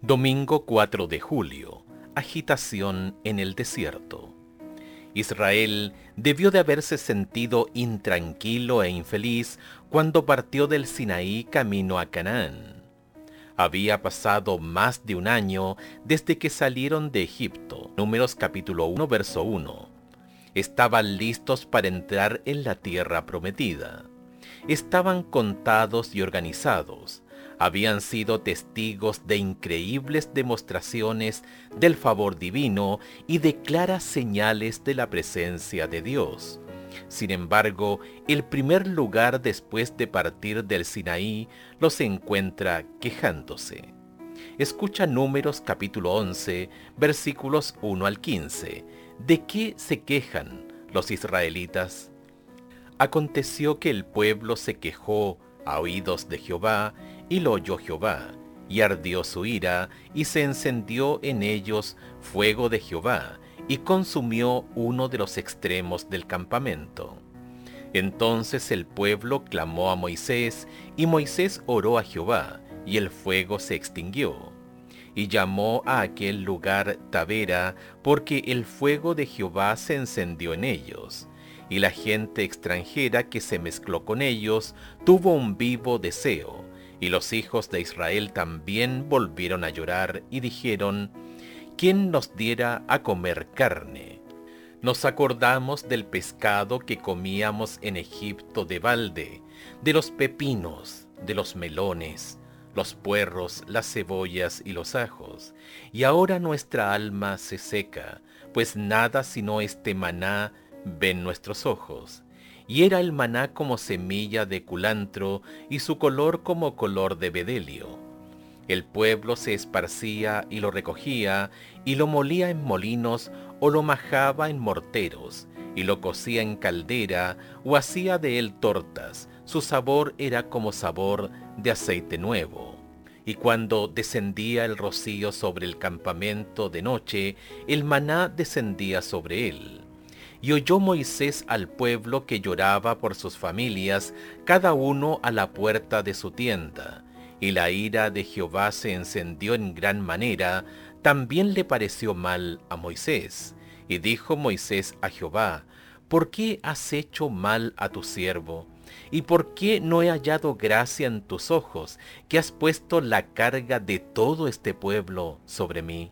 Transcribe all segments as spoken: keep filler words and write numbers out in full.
Domingo cuatro de julio. Agitación en el desierto. Israel debió de haberse sentido intranquilo e infeliz cuando partió del Sinaí camino a Canaán. Había pasado más de un año desde que salieron de Egipto. Números capítulo uno, verso uno. Estaban listos para entrar en la tierra prometida. Estaban contados y organizados. Habían sido testigos de increíbles demostraciones del favor divino y de claras señales de la presencia de Dios. Sin embargo, el primer lugar después de partir del Sinaí los encuentra quejándose. Escucha Números capítulo once, versículos uno al quince. ¿De qué se quejan los israelitas? Aconteció que el pueblo se quejó a oídos de Jehová, y lo oyó Jehová, y ardió su ira, y se encendió en ellos fuego de Jehová, y consumió uno de los extremos del campamento. Entonces el pueblo clamó a Moisés, y Moisés oró a Jehová, y el fuego se extinguió. Y llamó a aquel lugar Tabera, porque el fuego de Jehová se encendió en ellos. Y la gente extranjera que se mezcló con ellos tuvo un vivo deseo, y los hijos de Israel también volvieron a llorar y dijeron: ¿quién nos diera a comer carne? Nos acordamos del pescado que comíamos en Egipto de balde, de los pepinos, de los melones, los puerros, las cebollas y los ajos, y ahora nuestra alma se seca, pues nada sino este maná ven nuestros ojos. Y era el maná como semilla de culantro, y su color como color de bedelio. El pueblo se esparcía y lo recogía, y lo molía en molinos, o lo majaba en morteros, y lo cocía en caldera, o hacía de él tortas. Su sabor era como sabor de aceite nuevo. Y cuando descendía el rocío sobre el campamento de noche, el maná descendía sobre él. Y oyó Moisés al pueblo que lloraba por sus familias, cada uno a la puerta de su tienda. Y la ira de Jehová se encendió en gran manera, también le pareció mal a Moisés. Y dijo Moisés a Jehová: ¿por qué has hecho mal a tu siervo? ¿Y por qué no he hallado gracia en tus ojos, que has puesto la carga de todo este pueblo sobre mí?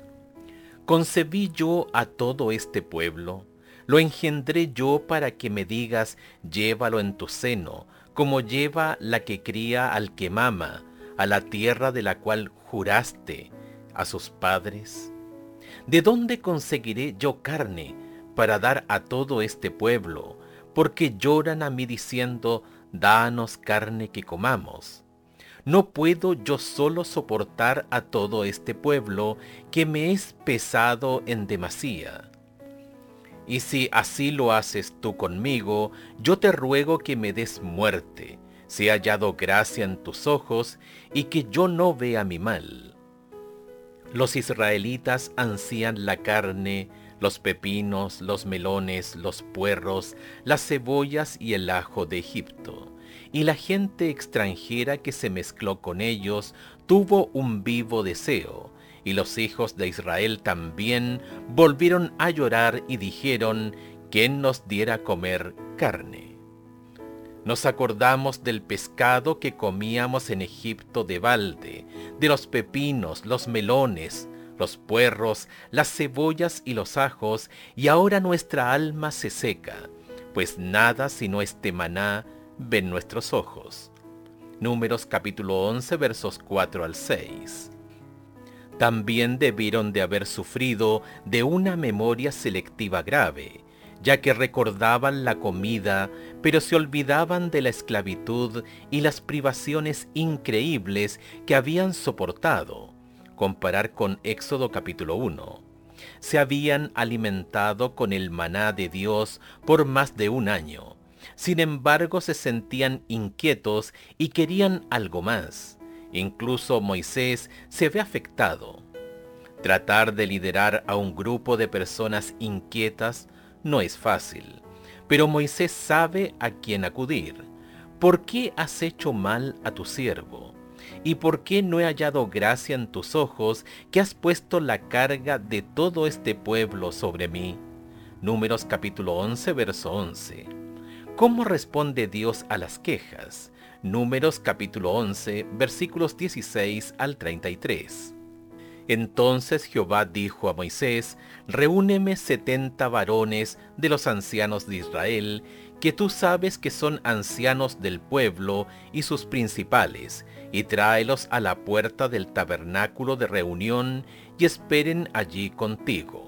¿Concebí yo a todo este pueblo? Lo engendré yo para que me digas: llévalo en tu seno, como lleva la que cría al que mama, a la tierra de la cual juraste a sus padres. ¿De dónde conseguiré yo carne para dar a todo este pueblo? Porque lloran a mí diciendo: danos carne que comamos. No puedo yo solo soportar a todo este pueblo, que me es pesado en demasía. Y si así lo haces tú conmigo, yo te ruego que me des muerte, si he hallado gracia en tus ojos, y que yo no vea mi mal. Los israelitas ansían la carne, los pepinos, los melones, los puerros, las cebollas y el ajo de Egipto. Y la gente extranjera que se mezcló con ellos tuvo un vivo deseo. Y los hijos de Israel también volvieron a llorar y dijeron: ¿quién nos diera a comer carne? Nos acordamos del pescado que comíamos en Egipto de balde, de los pepinos, los melones, los puerros, las cebollas y los ajos, y ahora nuestra alma se seca, pues nada sino este maná ven nuestros ojos. Números capítulo once, versos cuatro al seis. También debieron de haber sufrido de una memoria selectiva grave, ya que recordaban la comida, pero se olvidaban de la esclavitud y las privaciones increíbles que habían soportado. Comparar con Éxodo capítulo uno. Se habían alimentado con el maná de Dios por más de un año. Sin embargo, se sentían inquietos y querían algo más. Incluso Moisés se ve afectado. Tratar de liderar a un grupo de personas inquietas no es fácil, pero Moisés sabe a quién acudir. ¿Por qué has hecho mal a tu siervo? ¿Y por qué no he hallado gracia en tus ojos, que has puesto la carga de todo este pueblo sobre mí? Números capítulo once, verso once. ¿Cómo responde Dios a las quejas? Números capítulo once, versículos dieciséis al treinta y tres. Entonces Jehová dijo a Moisés: Reúneme setenta varones de los ancianos de Israel, que tú sabes que son ancianos del pueblo y sus principales, y tráelos a la puerta del tabernáculo de reunión, y esperen allí contigo.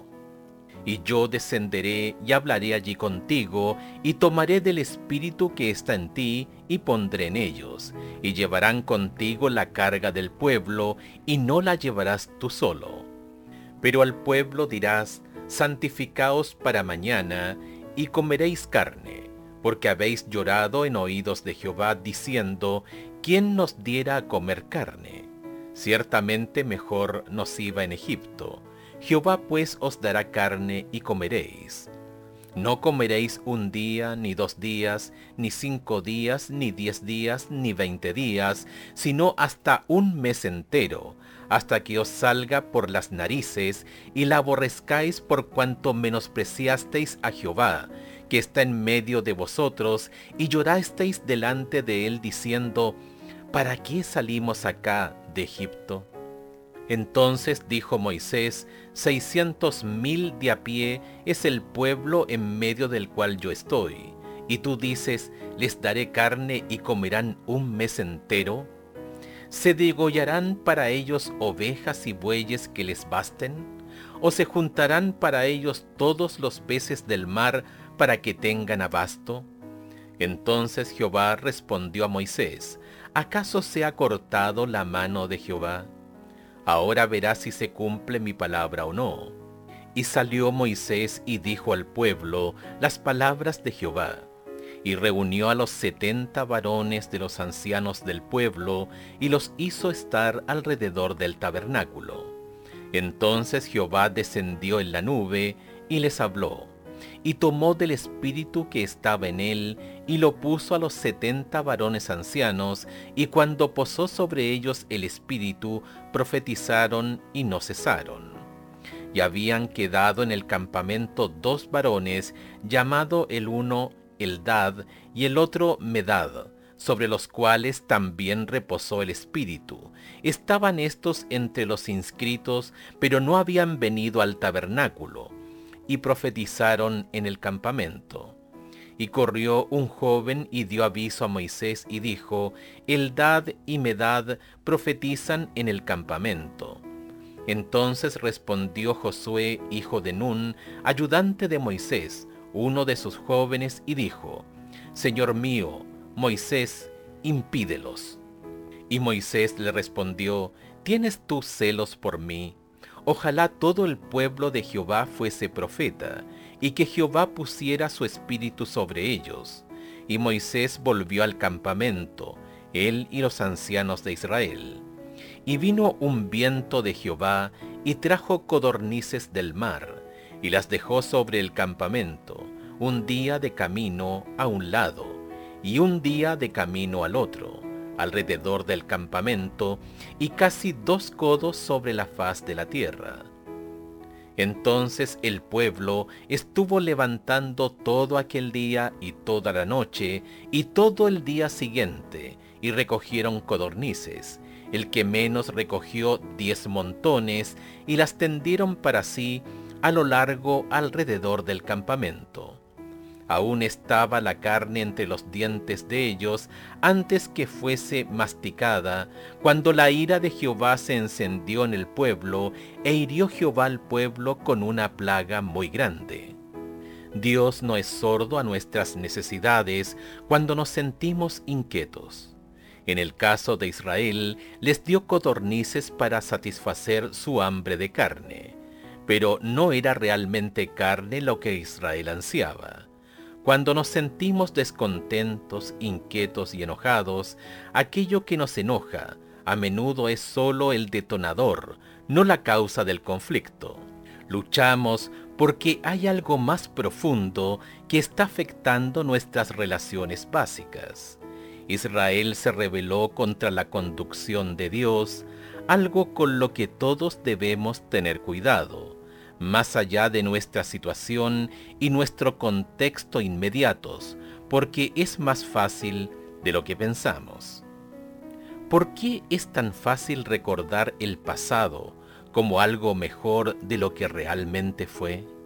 Y yo descenderé y hablaré allí contigo, y tomaré del espíritu que está en ti, y pondré en ellos, y llevarán contigo la carga del pueblo, y no la llevarás tú solo. Pero al pueblo dirás: santificaos para mañana, y comeréis carne, porque habéis llorado en oídos de Jehová, diciendo: ¿quién nos diera a comer carne? Ciertamente mejor nos iba en Egipto. Jehová pues os dará carne y comeréis. No comeréis un día, ni dos días, ni cinco días, ni diez días, ni veinte días, sino hasta un mes entero, hasta que os salga por las narices, y la aborrezcáis por cuanto menospreciasteis a Jehová, que está en medio de vosotros, y llorasteis delante de él, diciendo: ¿para qué salimos acá de Egipto? Entonces dijo Moisés: seiscientos mil de a pie es el pueblo en medio del cual yo estoy. Y tú dices: les daré carne y comerán un mes entero. ¿Se degollarán para ellos ovejas y bueyes que les basten? ¿O se juntarán para ellos todos los peces del mar para que tengan abasto? Entonces Jehová respondió a Moisés: ¿acaso se ha cortado la mano de Jehová? Ahora verás si se cumple mi palabra o no. Y salió Moisés y dijo al pueblo las palabras de Jehová. Y reunió a los setenta varones de los ancianos del pueblo, y los hizo estar alrededor del tabernáculo. Entonces Jehová descendió en la nube, y les habló. Y tomó del espíritu que estaba en él, y lo puso a los setenta varones ancianos, y cuando posó sobre ellos el espíritu, profetizaron y no cesaron. Y habían quedado en el campamento dos varones, llamado el uno Eldad y el otro Medad, sobre los cuales también reposó el espíritu. Estaban estos entre los inscritos, pero no habían venido al tabernáculo, y profetizaron en el campamento. Y corrió un joven y dio aviso a Moisés y dijo: Eldad y Medad profetizan en el campamento. Entonces respondió Josué, hijo de Nun, ayudante de Moisés, uno de sus jóvenes, y dijo: Señor mío, Moisés, impídelos. Y Moisés le respondió: ¿tienes tú celos por mí? Ojalá todo el pueblo de Jehová fuese profeta, y que Jehová pusiera su espíritu sobre ellos. Y Moisés volvió al campamento, él y los ancianos de Israel. Y vino un viento de Jehová, y trajo codornices del mar, y las dejó sobre el campamento, un día de camino a un lado, y un día de camino al otro, alrededor del campamento, y casi dos codos sobre la faz de la tierra. Entonces el pueblo estuvo levantando todo aquel día y toda la noche, y todo el día siguiente, y recogieron codornices. El que menos recogió diez montones, y las tendieron para sí a lo largo alrededor del campamento. Aún estaba la carne entre los dientes de ellos antes que fuese masticada, cuando la ira de Jehová se encendió en el pueblo, e hirió Jehová al pueblo con una plaga muy grande. Dios no es sordo a nuestras necesidades cuando nos sentimos inquietos. En el caso de Israel, les dio codornices para satisfacer su hambre de carne, pero no era realmente carne lo que Israel ansiaba. Cuando nos sentimos descontentos, inquietos y enojados, aquello que nos enoja a menudo es solo el detonador, no la causa del conflicto. Luchamos porque hay algo más profundo que está afectando nuestras relaciones básicas. Israel se rebeló contra la conducción de Dios, algo con lo que todos debemos tener cuidado, más allá de nuestra situación y nuestro contexto inmediatos, porque es más fácil de lo que pensamos. ¿Por qué es tan fácil recordar el pasado como algo mejor de lo que realmente fue?